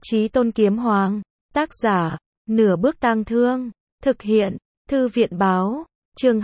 Chí Tôn Kiếm Hoàng, tác giả, Nửa Bước Tang Thương, thực hiện, Thư viện báo, chương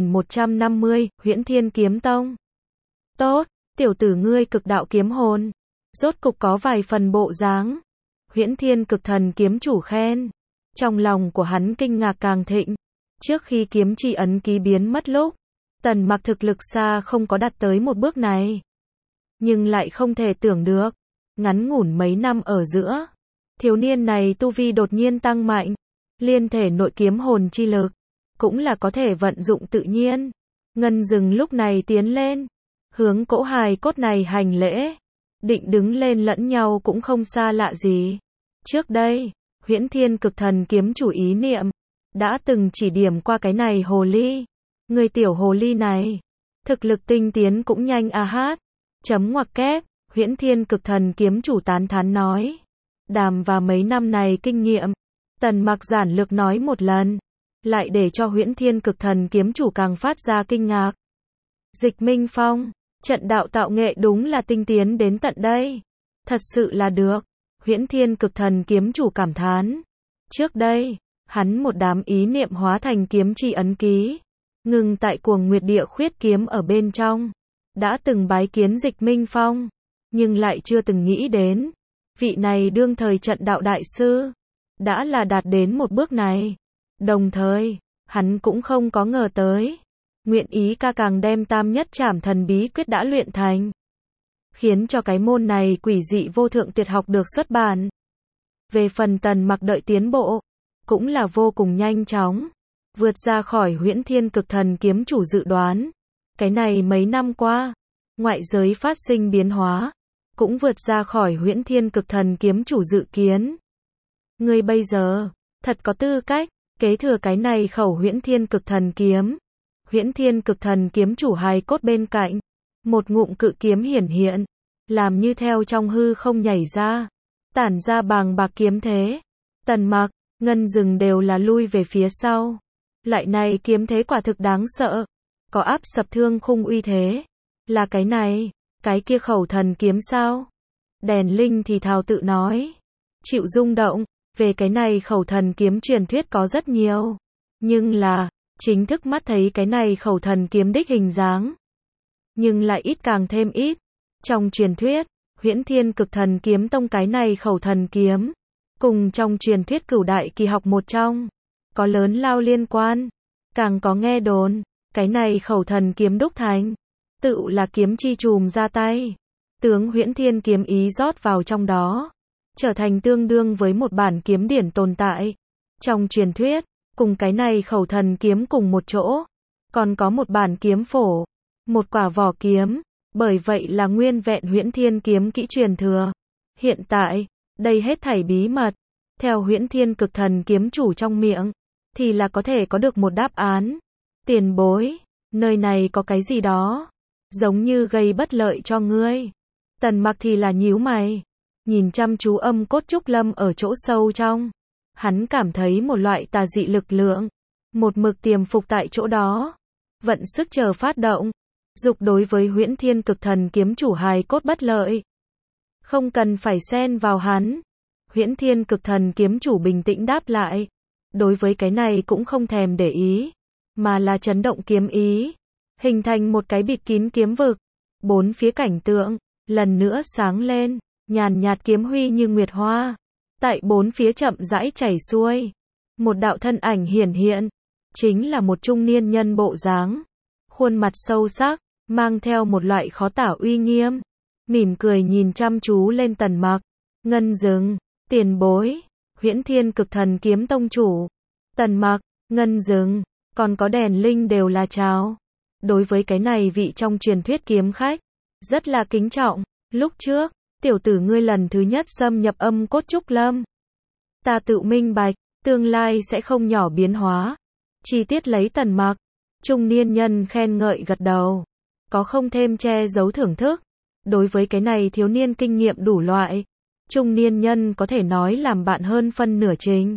2150, Huyễn Thiên Kiếm Tông. Tốt, tiểu tử ngươi cực đạo kiếm hồn, rốt cục có vài phần bộ dáng. Huyễn Thiên Cực Thần kiếm chủ khen. Trong lòng của hắn kinh ngạc càng thịnh. Trước khi kiếm chi ấn ký biến mất lúc, Tần Mặc thực lực xa không có đạt tới một bước này. Nhưng lại không thể tưởng được, ngắn ngủn mấy năm ở giữa, thiếu niên này tu vi đột nhiên tăng mạnh, liên thể nội kiếm hồn chi lực, cũng là có thể vận dụng tự nhiên. Ngân Dừng lúc này tiến lên, hướng cỗ hài cốt này hành lễ, định đứng lên lẫn nhau cũng không xa lạ gì. Trước đây, Huyễn Thiên Cực Thần kiếm chủ ý niệm, đã từng chỉ điểm qua cái này hồ ly. Người tiểu hồ ly này, thực lực tinh tiến cũng nhanh a hát. Chấm ngoặc kép, Huyễn Thiên Cực Thần kiếm chủ tán thán nói. Đàm và mấy năm này kinh nghiệm, Tần Mặc giản lược nói một lần, lại để cho Huyễn Thiên Cực Thần kiếm chủ càng phát ra kinh ngạc. Dịch Minh Phong, trận đạo tạo nghệ đúng là tinh tiến đến tận đây. Thật sự là được, Huyễn Thiên Cực Thần kiếm chủ cảm thán. Trước đây, hắn một đám ý niệm hóa thành kiếm chi ấn ký, ngừng tại Cuồng Nguyệt Địa Khuyết kiếm ở bên trong. Đã từng bái kiến Dịch Minh Phong, nhưng lại chưa từng nghĩ đến, vị này đương thời trận đạo đại sư, đã là đạt đến một bước này. Đồng thời, hắn cũng không có ngờ tới, nguyện ý ca càng đem Tam Nhất Trảm Thần bí quyết đã luyện thành, khiến cho cái môn này quỷ dị vô thượng tuyệt học được xuất bản. Về phần Tần Mặc đợi tiến bộ, cũng là vô cùng nhanh chóng, vượt ra khỏi Huyễn Thiên Cực Thần kiếm chủ dự đoán. Cái này mấy năm qua, ngoại giới phát sinh biến hóa, cũng vượt ra khỏi Huyễn Thiên Cực Thần kiếm chủ dự kiến. Ngươi bây giờ, thật có tư cách, kế thừa cái này khẩu Huyễn Thiên Cực Thần kiếm. Huyễn Thiên Cực Thần kiếm chủ hài cốt bên cạnh, một ngụm cự kiếm hiển hiện, làm như theo trong hư không nhảy ra, tản ra bàng bạc kiếm thế. Tần Mặc, Ngân Dừng đều là lui về phía sau. Lại này kiếm thế quả thực đáng sợ, có áp sập thương khung uy thế. Là cái này, cái kia khẩu thần kiếm sao? Đèn Linh thì thào tự nói, chịu rung động, về cái này khẩu thần kiếm truyền thuyết có rất nhiều, nhưng là, chính thức mắt thấy cái này khẩu thần kiếm đích hình dáng, nhưng lại ít càng thêm ít. Trong truyền thuyết, Huyễn Thiên Cực Thần kiếm tông cái này khẩu thần kiếm, cùng trong truyền thuyết Cửu Đại Kỳ học một trong, có lớn lao liên quan. Càng có nghe đồn, cái này khẩu thần kiếm đúc thành, tự là kiếm chi chùm ra tay, tướng Huyễn Thiên kiếm ý rót vào trong đó, trở thành tương đương với một bản kiếm điển tồn tại. Trong truyền thuyết, cùng cái này khẩu thần kiếm cùng một chỗ, còn có một bản kiếm phổ, một quả vỏ kiếm, bởi vậy là nguyên vẹn Huyễn Thiên kiếm kỹ truyền thừa. Hiện tại, đây hết thảy bí mật, theo Huyễn Thiên Cực Thần kiếm chủ trong miệng, thì là có thể có được một đáp án. Tiền bối, nơi này có cái gì đó, giống như gây bất lợi cho ngươi. Tần Mặc thì là nhíu mày, nhìn chăm chú Âm Cốt Trúc Lâm ở chỗ sâu trong. Hắn cảm thấy một loại tà dị lực lượng, một mực tiềm phục tại chỗ đó, vận sức chờ phát động, dục đối với Huyễn Thiên Cực Thần kiếm chủ hài cốt bất lợi. Không cần phải xen vào hắn. Huyễn Thiên Cực Thần kiếm chủ bình tĩnh đáp lại, đối với cái này cũng không thèm để ý, mà là chấn động kiếm ý, hình thành một cái bịt kín kiếm vực. Bốn phía cảnh tượng, lần nữa sáng lên, nhàn nhạt kiếm huy như nguyệt hoa, tại bốn phía chậm rãi chảy xuôi. Một đạo thân ảnh hiển hiện, chính là một trung niên nhân bộ dáng, khuôn mặt sâu sắc, mang theo một loại khó tả uy nghiêm, mỉm cười nhìn chăm chú lên Tần Mặc. Ngân Dừng, tiền bối, Huyễn Thiên Cực Thần kiếm tông chủ. Tần Mặc, Ngân Dừng, còn có Đèn Linh đều là chào. Đối với cái này vị trong truyền thuyết kiếm khách, rất là kính trọng. Lúc trước, tiểu tử ngươi lần thứ nhất xâm nhập Âm Cốt Trúc Lâm, ta tự minh bạch, tương lai sẽ không nhỏ biến hóa. Chi tiết lấy Tần Mặc, trung niên nhân khen ngợi gật đầu, có không thêm che giấu thưởng thức. Đối với cái này thiếu niên kinh nghiệm đủ loại, trung niên nhân có thể nói làm bạn hơn phân nửa trình,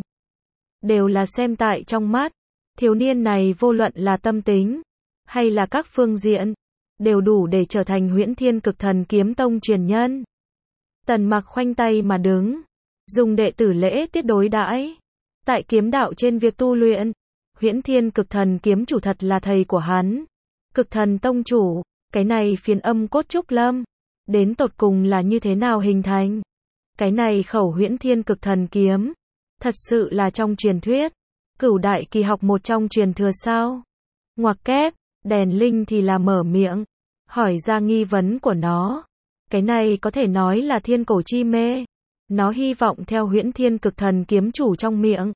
đều là xem tại trong mắt. Thiếu niên này vô luận là tâm tính, hay là các phương diện, đều đủ để trở thành Huyễn Thiên Cực Thần kiếm tông truyền nhân. Tần Mặc khoanh tay mà đứng, dùng đệ tử lễ tiết đối đãi. Tại kiếm đạo trên việc tu luyện, Huyễn Thiên Cực Thần kiếm chủ thật là thầy của hắn. Cực Thần tông chủ, cái này phiến âm cốt trúc lâm, đến tột cùng là như thế nào hình thành? Cái này khẩu Huyễn Thiên Cực Thần kiếm, thật sự là trong truyền thuyết, Cửu đại kỳ học một trong truyền thừa sao? Ngoặc kép, Đèn Linh thì là mở miệng, hỏi ra nghi vấn của nó. Cái này có thể nói là thiên cổ chi mê. Nó hy vọng theo Huyễn Thiên Cực Thần kiếm chủ trong miệng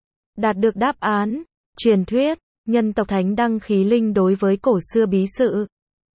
đạt được đáp án. Truyền thuyết, nhân tộc Thánh Đăng Khí Linh đối với cổ xưa bí sự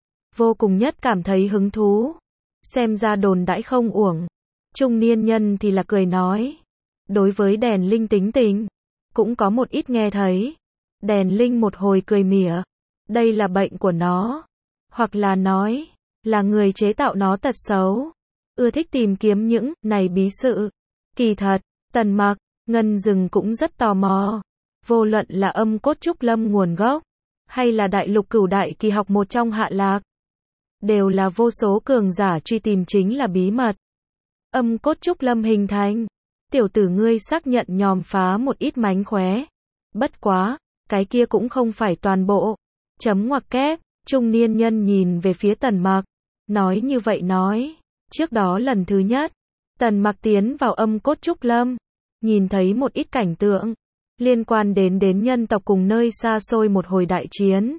vô cùng nhất cảm thấy hứng thú. Xem ra đồn đãi không uổng. Trung niên nhân thì là cười nói. Đối với Đèn Linh tính tình, cũng có một ít nghe thấy. Đèn Linh một hồi cười mỉa. Đây là bệnh của nó. Hoặc là nói, là người chế tạo nó tật xấu. Ưa thích tìm kiếm những này bí sự. Kỳ thật, Tần Mặc, Ngân Dừng cũng rất tò mò. Vô luận là âm cốt trúc lâm nguồn gốc, hay là đại lục cửu đại kỳ học một trong hạ lạc, đều là vô số cường giả truy tìm chính là bí mật. Âm cốt trúc lâm hình thành, tiểu tử ngươi xác nhận nhòm phá một ít mánh khóe. Bất quá, cái kia cũng không phải toàn bộ. Chấm ngoặc kép, trung niên nhân nhìn về phía Tần Mặc, nói như vậy nói. Trước đó lần thứ nhất, Tần Mặc tiến vào âm cốt trúc lâm, nhìn thấy một ít cảnh tượng liên quan đến nhân tộc cùng nơi xa xôi một hồi đại chiến.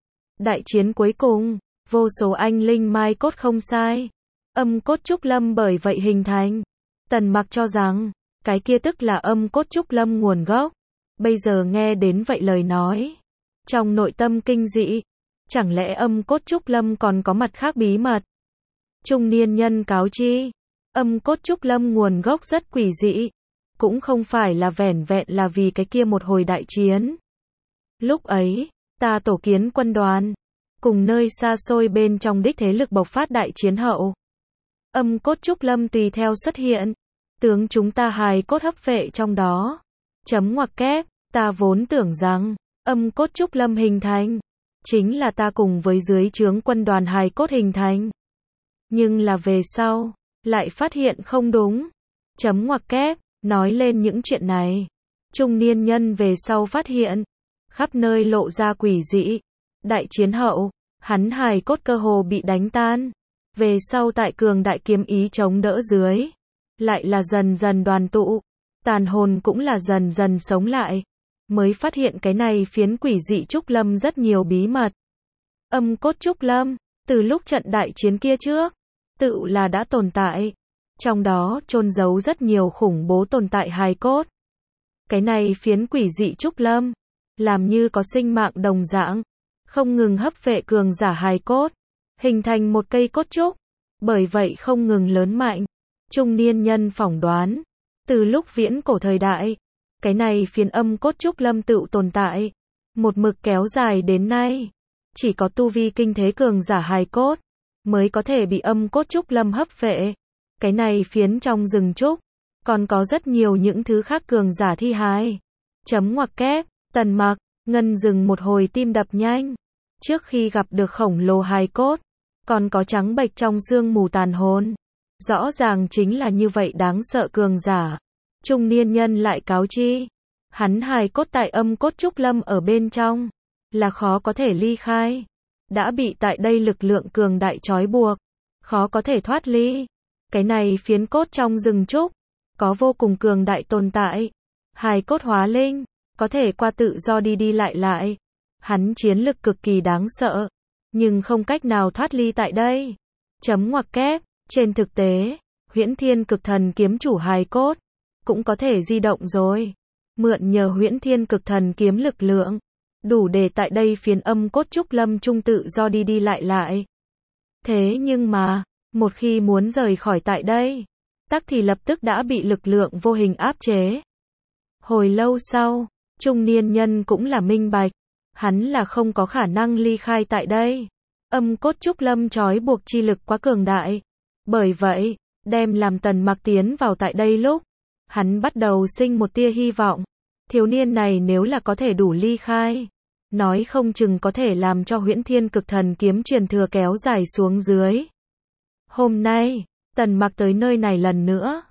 Đại chiến cuối cùng, vô số anh linh mai cốt không sai. Âm cốt trúc lâm bởi vậy hình thành. Tần Mặc cho rằng, cái kia tức là âm cốt trúc lâm nguồn gốc. Bây giờ nghe đến vậy lời nói, trong nội tâm kinh dị, chẳng lẽ âm cốt trúc lâm còn có mặt khác bí mật? Trung niên nhân cáo chi, âm cốt trúc lâm nguồn gốc rất quỷ dị, cũng không phải là vẻn vẹn là vì cái kia một hồi đại chiến. Lúc ấy, ta tổ kiến quân đoàn, cùng nơi xa xôi bên trong đích thế lực bộc phát đại chiến hậu. Âm cốt trúc lâm tùy theo xuất hiện, tướng chúng ta hài cốt hấp vệ trong đó. Chấm ngoặc kép, ta vốn tưởng rằng, âm cốt trúc lâm hình thành, chính là ta cùng với dưới trướng quân đoàn hài cốt hình thành. Nhưng là về sau, lại phát hiện không đúng. Chấm ngoặc kép, nói lên những chuyện này. Trung niên nhân về sau phát hiện, khắp nơi lộ ra quỷ dị. Đại chiến hậu, hắn hài cốt cơ hồ bị đánh tan. Về sau tại cường đại kiếm ý chống đỡ dưới, lại là dần dần đoàn tụ. Tàn hồn cũng là dần dần sống lại. Mới phát hiện cái này phiến quỷ dị trúc lâm rất nhiều bí mật. Âm cốt trúc lâm, từ lúc trận đại chiến kia trước, tự là đã tồn tại. Trong đó chôn giấu rất nhiều khủng bố tồn tại hài cốt. Cái này phiến quỷ dị trúc lâm, làm như có sinh mạng đồng dạng, không ngừng hấp vệ cường giả hài cốt, hình thành một cây cốt trúc, bởi vậy không ngừng lớn mạnh. Trung niên nhân phỏng đoán, từ lúc viễn cổ thời đại, cái này phiến âm cốt trúc lâm tự tồn tại, một mực kéo dài đến nay. Chỉ có tu vi kinh thế cường giả hài cốt, mới có thể bị âm cốt trúc lâm hấp vệ. Cái này phiến trong rừng trúc, còn có rất nhiều những thứ khác cường giả thi hài. Chấm ngoặc kép, Tần Mặc, Ngân Dừng một hồi tim đập nhanh. Trước khi gặp được khổng lồ hài cốt, còn có trắng bệch trong sương mù tàn hồn. Rõ ràng chính là như vậy đáng sợ cường giả. Trung niên nhân lại cáo chi, hắn hài cốt tại âm cốt trúc lâm ở bên trong, là khó có thể ly khai. Đã bị tại đây lực lượng cường đại trói buộc, khó có thể thoát ly. Cái này phiến cốt trong rừng trúc, có vô cùng cường đại tồn tại. Hài cốt hóa linh, có thể qua tự do đi đi lại lại. Hắn chiến lực cực kỳ đáng sợ, nhưng không cách nào thoát ly tại đây. Chấm ngoặc kép, trên thực tế, Huyễn Thiên Cực Thần kiếm chủ hài cốt, cũng có thể di động rồi. Mượn nhờ Huyễn Thiên Cực Thần kiếm lực lượng, đủ để tại đây phiến âm cốt trúc lâm trung tự do đi đi lại lại. Thế nhưng mà, một khi muốn rời khỏi tại đây, tắc thì lập tức đã bị lực lượng vô hình áp chế. Hồi lâu sau, trung niên nhân cũng là minh bạch, hắn là không có khả năng ly khai tại đây. Âm cốt trúc lâm trói buộc chi lực quá cường đại. Bởi vậy, đem làm Tần Mặc tiến vào tại đây lúc, hắn bắt đầu sinh một tia hy vọng. Thiếu niên này nếu là có thể đủ ly khai, nói không chừng có thể làm cho Huyễn Thiên Cực Thần kiếm truyền thừa kéo dài xuống dưới. Hôm nay, Tần Mặc tới nơi này lần nữa,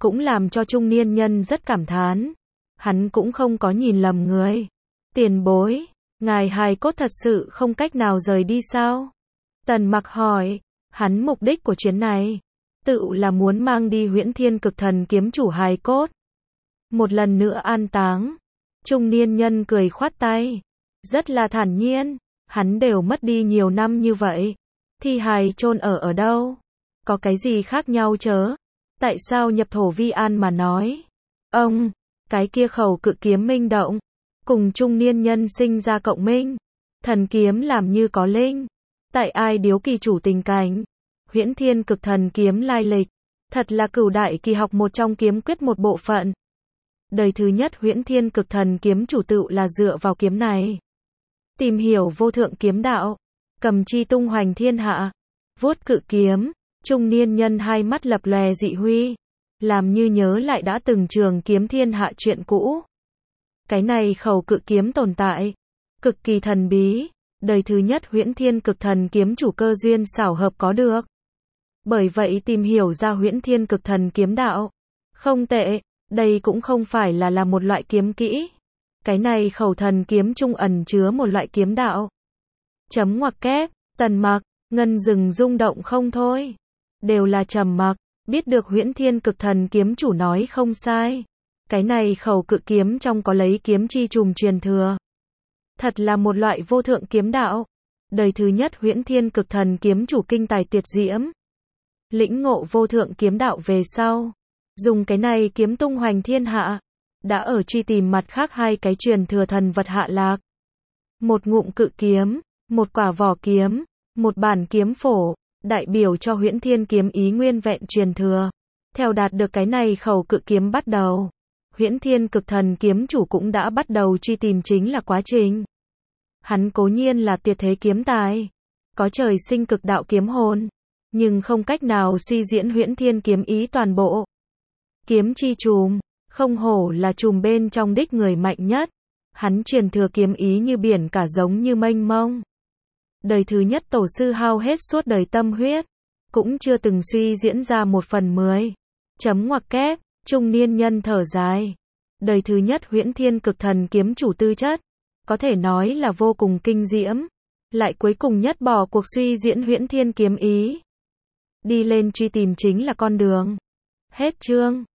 cũng làm cho trung niên nhân rất cảm thán. Hắn cũng không có nhìn lầm người. Tiền bối, ngài hài cốt thật sự không cách nào rời đi sao? Tần Mặc hỏi, hắn mục đích của chuyến này, tự là muốn mang đi Huyễn Thiên Cực Thần kiếm chủ hài cốt. Một lần nữa an táng. Trung niên nhân cười khoát tay. Rất là thản nhiên, hắn đều mất đi nhiều năm như vậy. Thi hài chôn ở đâu? Có cái gì khác nhau chớ? Tại sao nhập thổ vi an mà nói? Ông, cái kia khẩu cự kiếm minh động, cùng trung niên nhân sinh ra cộng minh. Thần kiếm làm như có linh. Tại ai điếu kỳ chủ tình cảnh. Huyễn Thiên Cực Thần kiếm lai lịch. Thật là cửu đại kỳ học một trong kiếm quyết một bộ phận. Đời thứ nhất Huyễn Thiên Cực Thần kiếm chủ tự là dựa vào kiếm này. Tìm hiểu vô thượng kiếm đạo. Cầm chi tung hoành thiên hạ. Vuốt cự kiếm. Trung niên nhân hai mắt lập lòe dị huy. Làm như nhớ lại đã từng trường kiếm thiên hạ chuyện cũ. Cái này khẩu cự kiếm tồn tại. Cực kỳ thần bí. Đời thứ nhất Huyễn Thiên Cực Thần kiếm chủ cơ duyên xảo hợp có được. Bởi vậy tìm hiểu ra Huyễn Thiên Cực Thần kiếm đạo. Không tệ, đây cũng không phải là một loại kiếm kỹ. Cái này khẩu thần kiếm trung ẩn chứa một loại kiếm đạo. Chấm ngoặc kép, Tần Mặc, ngân rừng rung động không thôi. Đều là trầm mặc, biết được Huyễn Thiên Cực Thần kiếm chủ nói không sai. Cái này khẩu cự kiếm trong có lấy kiếm chi trùm truyền thừa. Thật là một loại vô thượng kiếm đạo. Đời thứ nhất Huyễn Thiên Cực Thần kiếm chủ kinh tài tuyệt diễm. Lĩnh ngộ vô thượng kiếm đạo về sau. Dùng cái này kiếm tung hoành thiên hạ. Đã ở truy tìm mặt khác hai cái truyền thừa thần vật hạ lạc. Một ngụm cự kiếm, một quả vỏ kiếm, một bản kiếm phổ, đại biểu cho Huyễn Thiên kiếm ý nguyên vẹn truyền thừa. Theo đạt được cái này khẩu cự kiếm bắt đầu. Huyễn Thiên Cực Thần kiếm chủ cũng đã bắt đầu truy tìm chính là quá trình. Hắn cố nhiên là tuyệt thế kiếm tài. Có trời sinh cực đạo kiếm hồn. Nhưng không cách nào suy diễn Huyễn Thiên kiếm ý toàn bộ. Kiếm chi trùm. Không hổ là trùm bên trong đích người mạnh nhất. Hắn truyền thừa kiếm ý như biển cả giống như mênh mông. Đời thứ nhất tổ sư hao hết suốt đời tâm huyết. Cũng chưa từng suy diễn ra 1/10. Chấm ngoặc kép, trung niên nhân thở dài. Đời thứ nhất Huyễn Thiên Cực Thần kiếm chủ tư chất. Có thể nói là vô cùng kinh diễm. Lại cuối cùng nhất bỏ cuộc suy diễn Huyễn Thiên kiếm ý. Đi lên truy tìm chính là con đường. Hết chương.